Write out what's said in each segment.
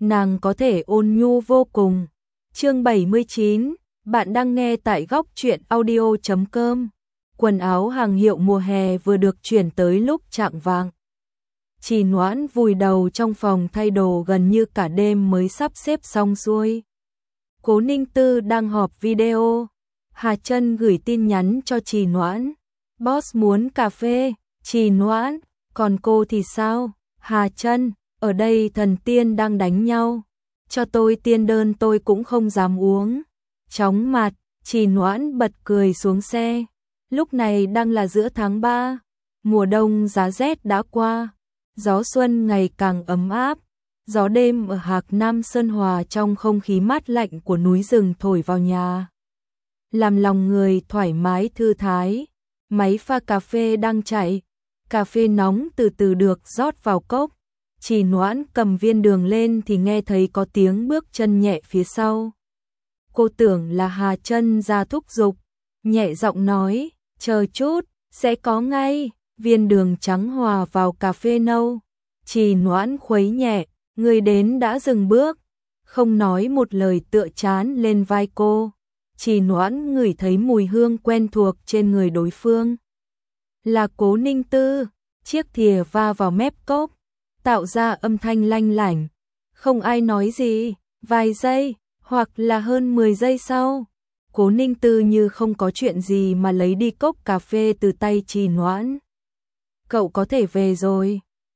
nàng có thể ôn nhu vô cùng. Chương 79, bạn đang nghe tại góc truyện audio.com. Quần áo hàng hiệu mùa hè vừa được chuyển tới lúc chạng vạng. Trì Noãn vùi đầu trong phòng thay đồ gần như cả đêm mới sắp xếp xong xuôi. Cố Ninh Tư đang họp video. Hà Chân gửi tin nhắn cho Trì Noãn. Boss muốn cà phê. Trì Noãn, còn cô thì sao? Hà Chân, ở đây thần tiên đang đánh nhau. Cho tôi tiên đơn tôi cũng không dám uống. Chóng mặt, Trì Noãn bật cười xuống xe. Lúc này đang là giữa tháng 3. Mùa đông giá rét đã qua. Gió xuân ngày càng ấm áp. Gió đêm ở Hạc Nam Sơn hòa trong không khí mát lạnh của núi rừng thổi vào nhà, làm lòng người thoải mái thư thái. Máy pha cà phê đang chạy. Cà phê nóng từ từ được rót vào cốc. Trì Noãn cầm viên đường lên thì nghe thấy có tiếng bước chân nhẹ phía sau. Cô tưởng là Hà Chân ra thúc giục, nhẹ giọng nói, chờ chút, sẽ có ngay. Viên đường trắng hòa vào cà phê nâu. Trì Noãn khuấy nhẹ, người đến đã dừng bước, không nói một lời tựa chán lên vai cô. Trì Noãn ngửi thấy mùi hương quen thuộc trên người đối phương. Là Cố Ninh Tư. Chiếc thìa va vào mép cốc, tạo ra âm thanh lanh lảnh. Không ai nói gì. Vài giây, hoặc là hơn 10 giây sau, Cố Ninh Tư như không có chuyện gì mà lấy đi cốc cà phê từ tay Trì Noãn. Cậu có thể về rồi.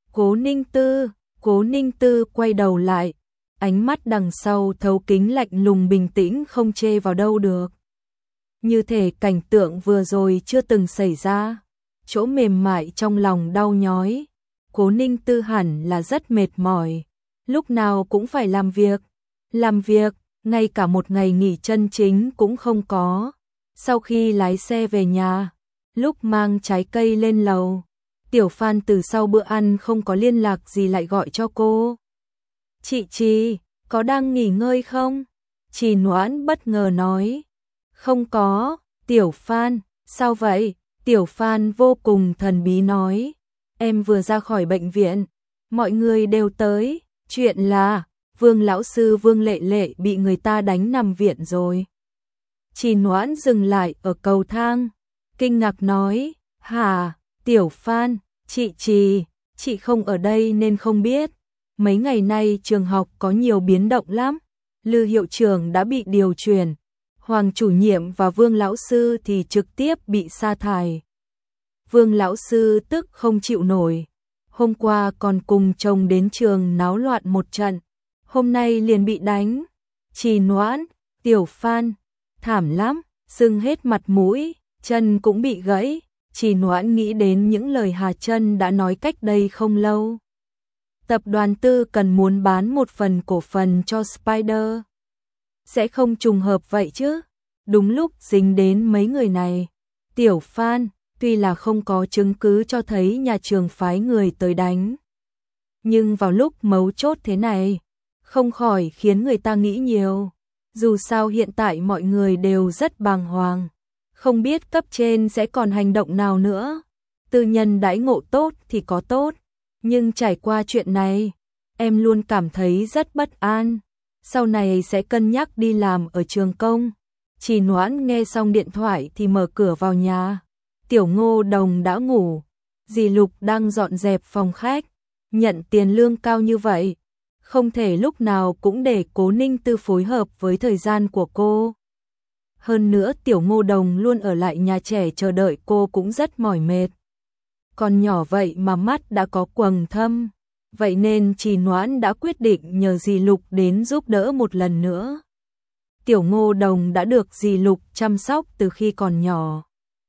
Cố Ninh Tư quay đầu lại, ánh mắt đằng sau thấu kính lạnh lùng bình tĩnh không chê vào đâu được. Như thể cảnh tượng vừa rồi chưa từng xảy ra. Chỗ mềm mại trong lòng đau nhói. Cố Ninh Tư hẳn là rất mệt mỏi, lúc nào cũng phải làm việc, ngay cả một ngày nghỉ chân chính cũng không có. Sau khi lái xe về nhà, lúc mang trái cây lên lầu, Tiểu Phan từ sau bữa ăn không có liên lạc gì lại gọi cho cô. Chị Trì, có đang nghỉ ngơi không? Trì Noãn bất ngờ nói. Không có. Tiểu Phan, sao vậy? Tiểu Phan vô cùng thần bí nói. Em vừa ra khỏi bệnh viện, mọi người đều tới. Chuyện là Vương lão sư Vương Lệ Lệ bị người ta đánh nằm viện rồi. Trì Noãn dừng lại ở cầu thang, kinh ngạc nói. Hả? Tiểu Phan, chị Trì, chị không ở đây nên không biết. Mấy ngày nay trường học có nhiều biến động lắm. Lư hiệu trưởng đã bị điều chuyển, Hoàng chủ nhiệm và Vương lão sư thì trực tiếp bị sa thải. Vương lão sư tức không chịu nổi, hôm qua còn cùng chồng đến trường náo loạn một trận, hôm nay liền bị đánh. Trì Noãn, Tiểu Phan, thảm lắm, sưng hết mặt mũi, chân cũng bị gãy. Trì Noãn nghĩ đến những lời Hà Chân đã nói cách đây không lâu. Tập đoàn Tư cần muốn bán một phần cổ phần cho Spider. Sẽ không trùng hợp vậy chứ? Đúng lúc dính đến mấy người này. Tiểu Phan, tuy là không có chứng cứ cho thấy nhà trường phái người tới đánh, nhưng vào lúc mấu chốt thế này, không khỏi khiến người ta nghĩ nhiều. Dù sao hiện tại mọi người đều rất bàng hoàng, không biết cấp trên sẽ còn hành động nào nữa. Tư nhân đãi ngộ tốt thì có tốt, nhưng trải qua chuyện này, em luôn cảm thấy rất bất an. Sau này sẽ cân nhắc đi làm ở trường công. Trì Noãn nghe xong điện thoại thì mở cửa vào nhà. Tiểu Ngô Đồng đã ngủ. Dì Lục đang dọn dẹp phòng khách. Nhận tiền lương cao như vậy, không thể lúc nào cũng để Cố Ninh Tư phối hợp với thời gian của cô. Hơn nữa Tiểu Ngô Đồng luôn ở lại nhà trẻ chờ đợi cô cũng rất mỏi mệt. Còn nhỏ vậy mà mắt đã có quầng thâm. Vậy nên Trì Noãn đã quyết định nhờ dì Lục đến giúp đỡ một lần nữa. Tiểu Ngô Đồng đã được dì Lục chăm sóc từ khi còn nhỏ.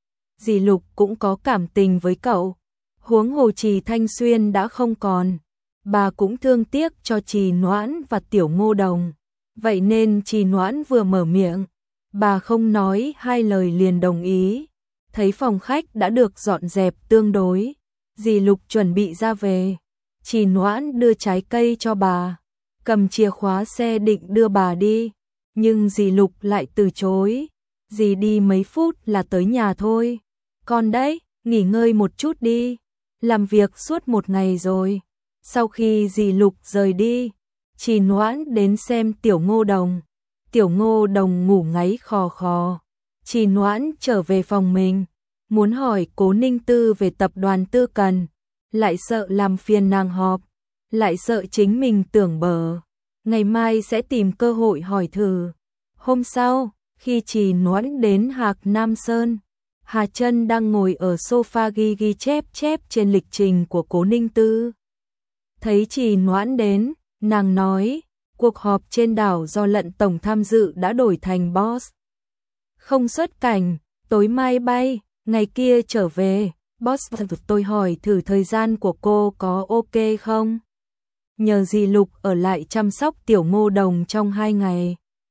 Dì Lục cũng có cảm tình với cậu. Huống hồ Trì Thanh Xuyên đã không còn, bà cũng thương tiếc cho Trì Noãn và Tiểu Ngô Đồng. Vậy nên Trì Noãn vừa mở miệng, bà không nói hai lời liền đồng ý. Thấy phòng khách đã được dọn dẹp tương đối, dì Lục chuẩn bị ra về. Trì Noãn đưa trái cây cho bà, cầm chìa khóa xe định đưa bà đi, nhưng dì Lục lại từ chối. Dì đi mấy phút là tới nhà thôi. Con đấy, nghỉ ngơi một chút đi, làm việc suốt một ngày rồi. Sau khi dì Lục rời đi, Trì Noãn đến xem Tiểu Ngô Đồng. Tiểu Ngô Đồng ngủ ngáy khò khò. Trì Noãn trở về phòng mình, muốn hỏi Cố Ninh Tư về tập đoàn Tư Cần, lại sợ làm phiền nàng họp, lại sợ chính mình tưởng bở. Ngày mai sẽ tìm cơ hội hỏi thử. Hôm sau, khi Trì Noãn đến Hạc Nam Sơn, Hà Chân đang ngồi ở sofa ghi chép trên lịch trình của Cố Ninh Tư. Thấy Trì Noãn đến, nàng nói, cuộc họp trên đảo do Lận Tổng tham dự đã đổi thành boss không xuất cảnh, tối mai bay, ngày kia trở về. Boss, tôi hỏi thử thời gian của cô có ok không? Nhờ dì Lục ở lại chăm sóc Tiểu Ngô Đồng trong 2 ngày.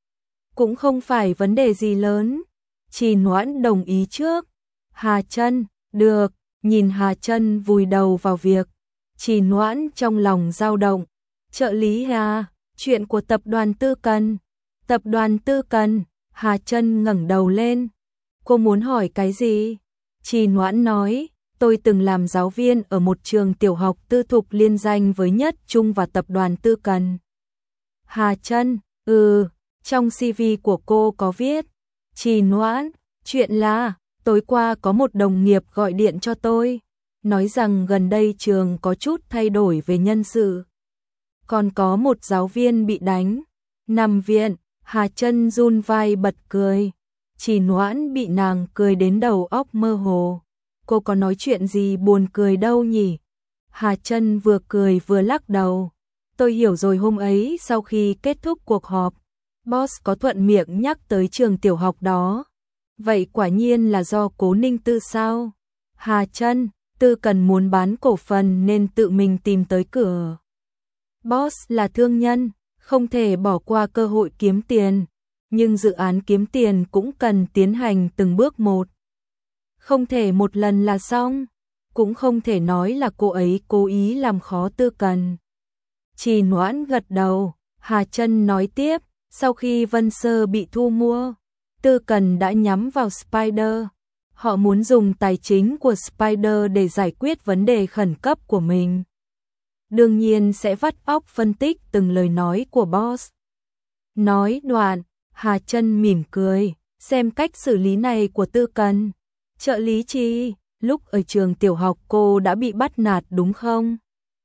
Cũng không phải vấn đề gì lớn. Trì Noãn đồng ý trước. Hà Chân, được, nhìn Hà Chân vùi đầu vào việc. Trì Noãn trong lòng dao động. Trợ lý Hà, chuyện của tập đoàn Tư Cần. Tập đoàn Tư Cần, Hà Chân ngẩng đầu lên. Cô muốn hỏi cái gì? Trì Noãn nói, tôi từng làm giáo viên ở một trường tiểu học tư thục liên danh với Nhất Trung và tập đoàn Tư Cần. Hà Chân, trong CV của cô có viết. Trì Noãn, chuyện là, tối qua có một đồng nghiệp gọi điện cho tôi, nói rằng gần đây trường có chút thay đổi về nhân sự. Còn có một giáo viên bị đánh, nằm viện. Hà Chân run vai bật cười. Trì Noãn bị nàng cười đến đầu óc mơ hồ. Cô có nói chuyện gì buồn cười đâu nhỉ? Hà Chân vừa cười vừa lắc đầu. Tôi hiểu rồi, hôm ấy sau khi kết thúc cuộc họp, boss có thuận miệng nhắc tới trường tiểu học đó. Vậy quả nhiên là do Cố Ninh Tư sao? Hà Chân, Tư Cần muốn bán cổ phần nên tự mình tìm tới cửa. Boss là thương nhân, không thể bỏ qua cơ hội kiếm tiền, nhưng dự án kiếm tiền cũng cần tiến hành từng bước một. Không thể một lần là xong, cũng không thể nói là cô ấy cố ý làm khó Tư Cần. Trì Noãn gật đầu. Hà Chân nói tiếp, sau khi Vân Sơ bị thu mua, Tư Cần đã nhắm vào Spider. Họ muốn dùng tài chính của Spider để giải quyết vấn đề khẩn cấp của mình. Đương nhiên sẽ vắt óc phân tích từng lời nói của boss. Nói đoạn, Hà Chân mỉm cười, xem cách xử lý này của Tư Cần. Trợ lý Trì, lúc ở trường tiểu học cô đã bị bắt nạt đúng không?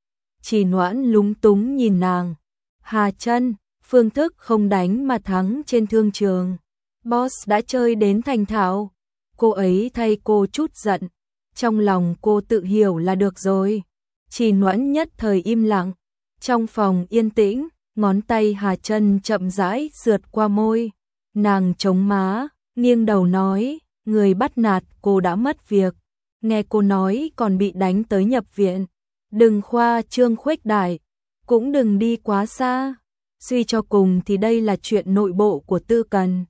Trì Noãn lúng túng nhìn nàng. Hà Chân, phương thức không đánh mà thắng trên thương trường. Boss đã chơi đến thành thạo. Cô ấy thay cô chút giận. Trong lòng cô tự hiểu là được rồi. Trì Noãn nhất thời im lặng. Trong phòng yên tĩnh, ngón tay Hà Chân chậm rãi sượt qua môi. Nàng chống má, nghiêng đầu nói, người bắt nạt cô đã mất việc. Nghe cô nói còn bị đánh tới nhập viện. Đừng khoa trương khuếch đại, cũng đừng đi quá xa. Suy cho cùng thì đây là chuyện nội bộ của Tư Cần.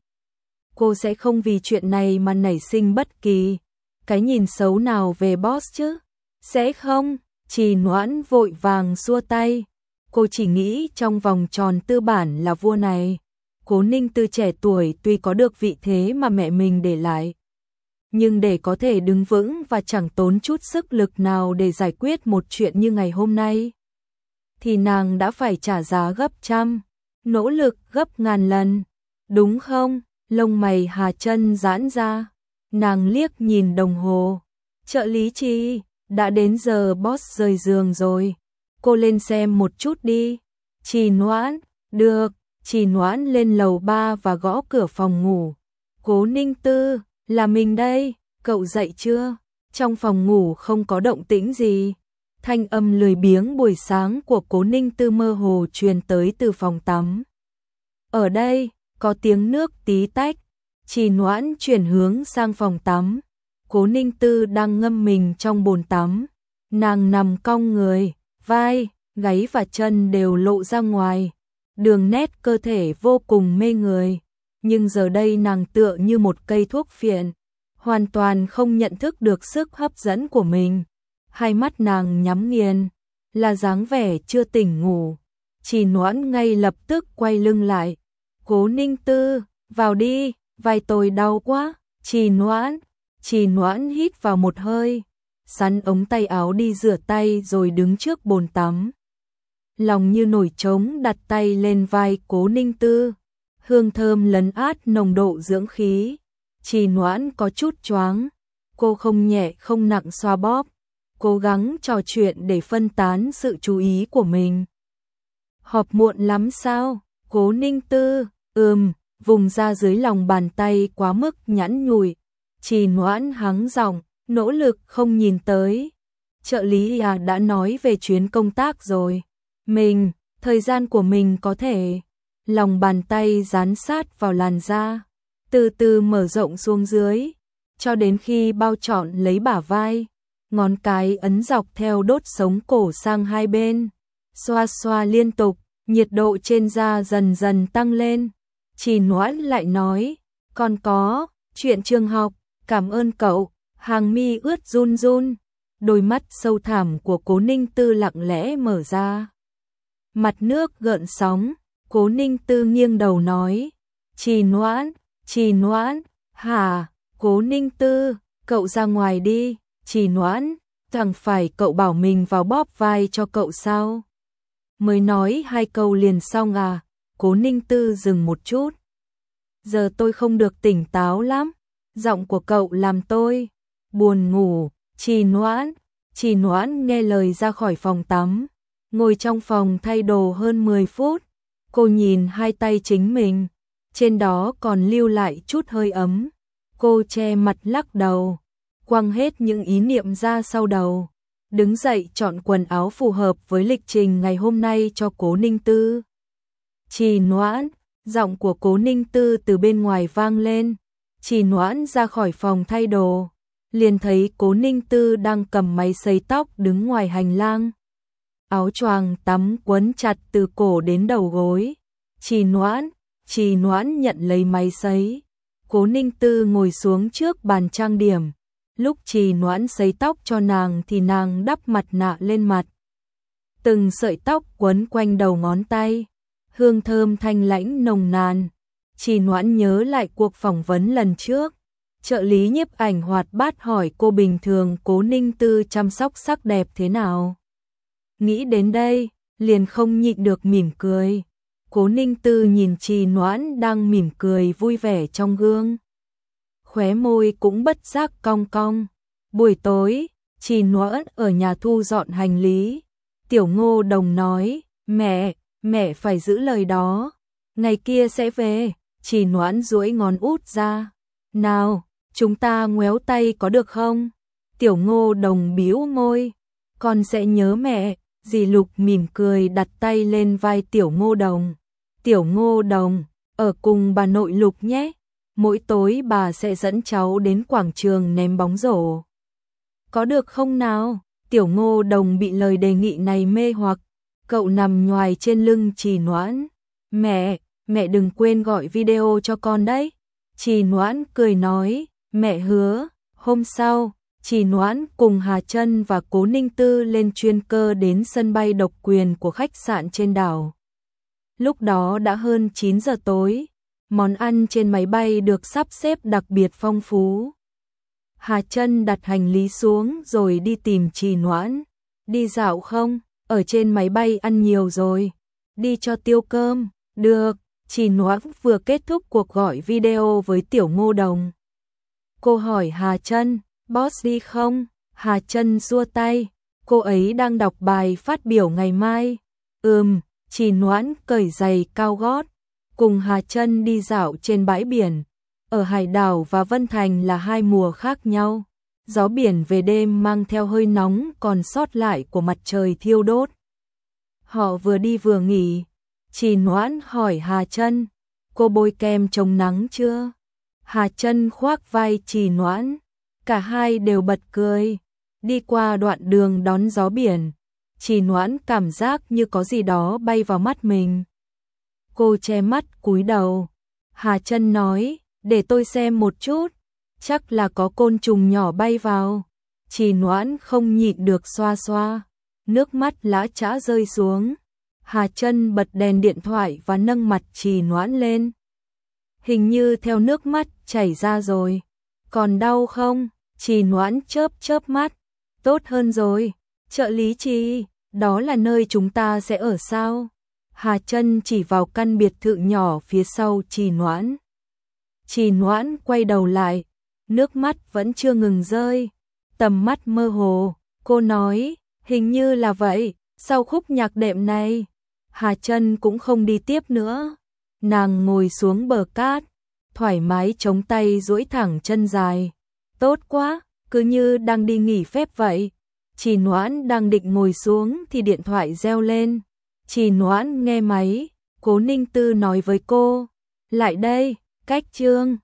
Cô sẽ không vì chuyện này mà nảy sinh bất kỳ cái nhìn xấu nào về boss chứ? Sẽ không? Trì Noãn vội vàng xua tay. Cô chỉ nghĩ trong vòng tròn tư bản là vua này. Cố Ninh Tư trẻ tuổi tuy có được vị thế mà mẹ mình để lại, nhưng để có thể đứng vững và chẳng tốn chút sức lực nào để giải quyết một chuyện như ngày hôm nay, thì nàng đã phải trả giá gấp trăm, nỗ lực gấp ngàn lần. Đúng không? Lông mày Hà Chân giãn ra. Nàng liếc nhìn đồng hồ. Trợ lý Trì, đã đến giờ boss rời giường rồi. Cô lên xem một chút đi. Trì Noãn, được. Trì Noãn lên lầu 3 và gõ cửa phòng ngủ. Cố Ninh Tư, là mình đây, cậu dậy chưa? Trong phòng ngủ không có động tĩnh gì. Thanh âm lười biếng buổi sáng của Cố Ninh Tư mơ hồ truyền tới từ phòng tắm. Ở đây, có tiếng nước tí tách. Trì Noãn chuyển hướng sang phòng tắm. Cố Ninh Tư đang ngâm mình trong bồn tắm. Nàng nằm cong người, vai, gáy và chân đều lộ ra ngoài. Đường nét cơ thể vô cùng mê người. Nhưng giờ đây nàng tựa như một cây thuốc phiện, hoàn toàn không nhận thức được sức hấp dẫn của mình. Hai mắt nàng nhắm nghiền, là dáng vẻ chưa tỉnh ngủ. Trì Noãn ngay lập tức quay lưng lại. Cố Ninh Tư, vào đi, vai tôi đau quá. Trì Noãn hít vào một hơi, sắn ống tay áo đi rửa tay rồi đứng trước bồn tắm. lòng như nổi trống đặt tay lên vai Cố Ninh Tư. Hương thơm lấn át nồng độ dưỡng khí. Trì Noãn có chút choáng. Cô không nhẹ không nặng xoa bóp, cố gắng trò chuyện để phân tán sự chú ý của mình. Họp muộn lắm sao? Cố Ninh Tư, vùng ra dưới lòng bàn tay quá mức nhẵn nhụi. Trì Noãn hắng giọng, nỗ lực không nhìn tới. Trợ lý đã nói về chuyến công tác rồi. Thời gian của mình có thể. Lòng bàn tay dán sát vào làn da, từ từ mở rộng xuống dưới, cho đến khi bao trọn lấy bả vai. Ngón cái ấn dọc theo đốt sống cổ sang hai bên, xoa xoa liên tục, nhiệt độ trên da dần dần tăng lên. Trì Noãn lại nói, còn có, chuyện trường học, cảm ơn cậu. Hàng mi ướt run run, đôi mắt sâu thẳm của Cố Ninh Tư lặng lẽ mở ra. Mặt nước gợn sóng, Cố Ninh Tư nghiêng đầu nói, Trì Noãn, hả? Cố Ninh Tư, cậu ra ngoài đi. Trì Noãn, chẳng phải cậu bảo mình vào bóp vai cho cậu sao? Mới nói 2 câu liền xong à? Cố Ninh Tư dừng một chút. Giờ tôi không được tỉnh táo lắm, giọng của cậu làm tôi buồn ngủ. Trì Noãn nghe lời ra khỏi phòng tắm, ngồi trong phòng thay đồ hơn 10 phút. Cô nhìn hai tay chính mình, trên đó còn lưu lại chút hơi ấm. Cô che mặt lắc đầu, quăng hết những ý niệm ra sau đầu, đứng dậy chọn quần áo phù hợp với lịch trình ngày hôm nay cho Cố Ninh Tư. Trì Noãn, giọng của Cố Ninh Tư từ bên ngoài vang lên. Trì Noãn ra khỏi phòng thay đồ, liền thấy Cố Ninh Tư đang cầm máy sấy tóc đứng ngoài hành lang. Áo choàng tắm quấn chặt từ cổ đến đầu gối. Trì Noãn nhận lấy máy sấy. Cố Ninh Tư ngồi xuống trước bàn trang điểm. Lúc Trì Noãn sấy tóc cho nàng thì nàng đắp mặt nạ lên mặt. Từng sợi tóc quấn quanh đầu ngón tay, hương thơm thanh lãnh nồng nàn. Trì Noãn nhớ lại cuộc phỏng vấn lần trước. Trợ lý nhiếp ảnh hoạt bát hỏi cô bình thường Cố Ninh Tư chăm sóc sắc đẹp thế nào. Nghĩ đến đây, liền không nhịn được mỉm cười. Cố Ninh Tư nhìn Trì Noãn đang mỉm cười vui vẻ trong gương, khóe môi cũng bất giác cong cong. Buổi tối, Trì Noãn ở nhà thu dọn hành lý. Tiểu Ngô Đồng nói, mẹ phải giữ lời đó, ngày kia sẽ về. Trì Noãn duỗi ngón út ra, nào, chúng ta ngoéo tay có được không? Tiểu Ngô Đồng bĩu môi, con sẽ nhớ mẹ. Dì Lục mỉm cười đặt tay lên vai Tiểu Ngô Đồng. Tiểu Ngô Đồng, ở cùng bà nội Lục nhé. Mỗi tối bà sẽ dẫn cháu đến quảng trường ném bóng rổ. Có được không nào? Tiểu Ngô Đồng bị lời đề nghị này mê hoặc. Cậu nằm nhoài trên lưng Trì Noãn. Mẹ đừng quên gọi video cho con đấy. Trì Noãn cười nói, mẹ hứa. Hôm sau, Trì Noãn cùng Hà Trân và Cố Ninh Tư lên chuyên cơ đến sân bay độc quyền của khách sạn trên đảo. Lúc đó đã hơn 9 giờ tối, món ăn trên máy bay được sắp xếp đặc biệt phong phú. Hà Trân đặt hành lý xuống rồi đi tìm Trì Noãn. Đi dạo không? Ở trên máy bay ăn nhiều rồi. Đi cho tiêu cơm. Được. Trì Noãn vừa kết thúc cuộc gọi video với Tiểu Ngô Đồng. Cô hỏi Hà Trân, boss đi không? Hà Trân xua tay, cô ấy đang đọc bài phát biểu ngày mai. Trì Noãn cởi giày cao gót, cùng Hà Trân đi dạo trên bãi biển. Ở Hải Đảo và Vân Thành là hai mùa khác nhau. Gió biển về đêm mang theo hơi nóng còn sót lại của mặt trời thiêu đốt. Họ vừa đi vừa nghỉ. Trì Noãn hỏi Hà Trân, cô bôi kem chống nắng chưa? Hà Trân khoác vai Trì Noãn, cả hai đều bật cười. Đi qua đoạn đường đón gió biển, Trì Noãn cảm giác như có gì đó bay vào mắt mình. Cô che mắt cúi đầu. Hà Trân nói, để tôi xem một chút, chắc là có côn trùng nhỏ bay vào. Trì Noãn không nhịn được xoa xoa, nước mắt lã chã rơi xuống. Hà Trân bật đèn điện thoại và nâng mặt Trì Noãn lên. Hình như theo nước mắt chảy ra rồi. Còn đau không? Trì Noãn chớp chớp mắt. Tốt hơn rồi. Trợ lý Trì, đó là nơi chúng ta sẽ ở sao? Hà Chân chỉ vào căn biệt thự nhỏ phía sau Trì Noãn. Trì Noãn quay đầu lại, nước mắt vẫn chưa ngừng rơi, tầm mắt mơ hồ, cô nói, hình như là vậy, sau khúc nhạc đệm này, Hà Chân cũng không đi tiếp nữa. Nàng ngồi xuống bờ cát, thoải mái chống tay duỗi thẳng chân dài. Tốt quá, cứ như đang đi nghỉ phép vậy. Trì Noãn đang định ngồi xuống thì điện thoại reo lên. Trì Noãn nghe máy, Cố Ninh Tư nói với cô, lại đây, cách Trương